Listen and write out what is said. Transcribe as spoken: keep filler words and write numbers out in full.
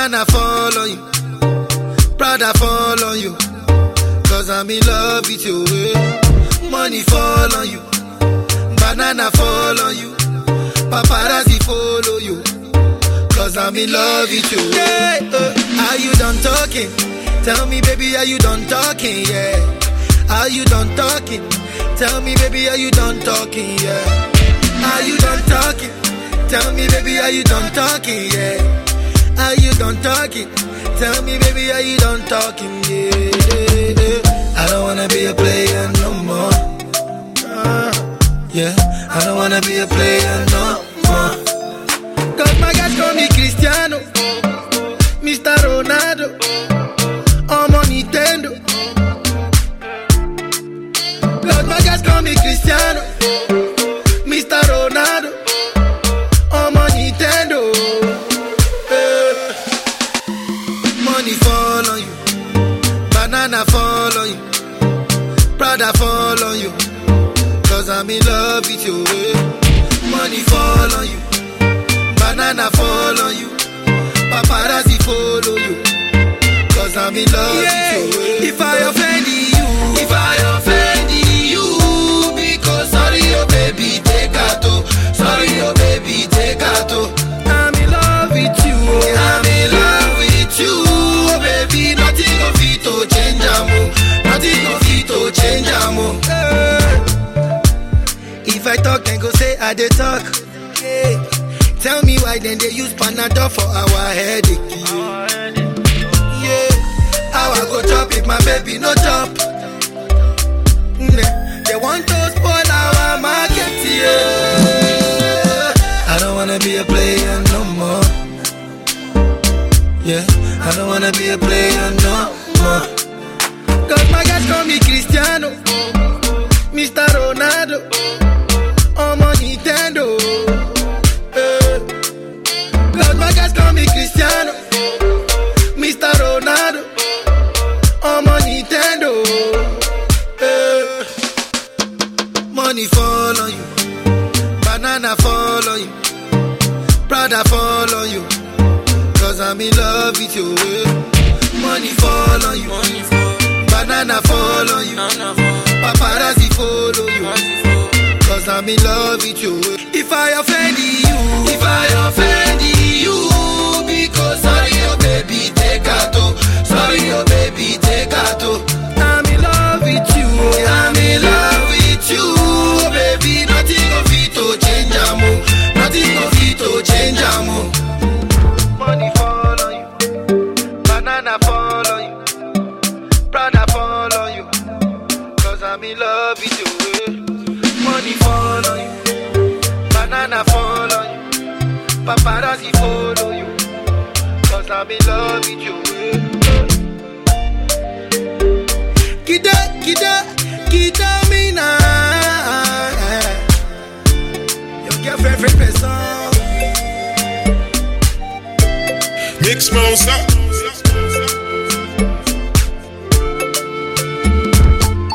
Banana fall on you, Prada fall on you, cause I'm in love with you. Money fall on you, banana fall on you, paparazzi follow you, cause I'm in love with you. Yeah, uh, are you done talking? Tell me baby, are you done talking? Yeah, are you done talking? Tell me baby, are you done talking? Yeah, are you done talking? Tell me baby, are you done talking? Yeah, are you done talking? Tell me baby, are you done talking? Yeah, yeah, yeah. I don't wanna be a player no more. Uh, yeah, I don't wanna be a player no more. Cause my guys call me Cristiano, Mister Ronaldo, I'm on Nintendo. Cause my guys call me Cristiano, Mister Ronaldo, I'm on Nintendo. Uh, money fall on you, banana fall on you, Prada fall on you, cause I'm in love with you. Money fall on you, banana fall on you, paparazzi follow you, cause I'm in love yeah. with you. If I offend you, if I offend you, because sorry oh baby, take a toe. Sorry oh baby, take a toe. I'm in love with you, I'm in love with you, oh baby, nothing of it to change amo, nothing of it to change amo. If I talk, then go say I dey talk. Yeah. Tell me why then they use Panadol for our headache. Yeah. Yeah. How I go chop if my baby no chop? Mm. They want to spoil our market. Yeah. I don't wanna be a player no more. Yeah. I don't wanna be a player no more. Cause my guys call me Cristiano, Mister Ronaldo, I'm on Nintendo. Uh, Cause my guys call me Cristiano, Mister Ronaldo, I'm on Nintendo. Uh, money fall on you, banana fall on you, Prada fall on you, cause I'm in love with you. Money fall on you, banana fall on you, paparazzi follow you, cause I'm in love with you. If I offend you, if I offend you, because sorry oh baby, take a toe. Sorry oh baby, take a toe. I'm in love with you, I'm in love with you, oh baby, nothing of it to change amo, nothing of it to change amo. Money fall on you, banana fall on you, Prada fall on you, cause I'm in love with you. Money fall on you, banana fall on you, paparazzi follow you, cause I'm in love with you. Kida, kida, kida me now. Your girlfriend, friend, person. Mix Mouse up.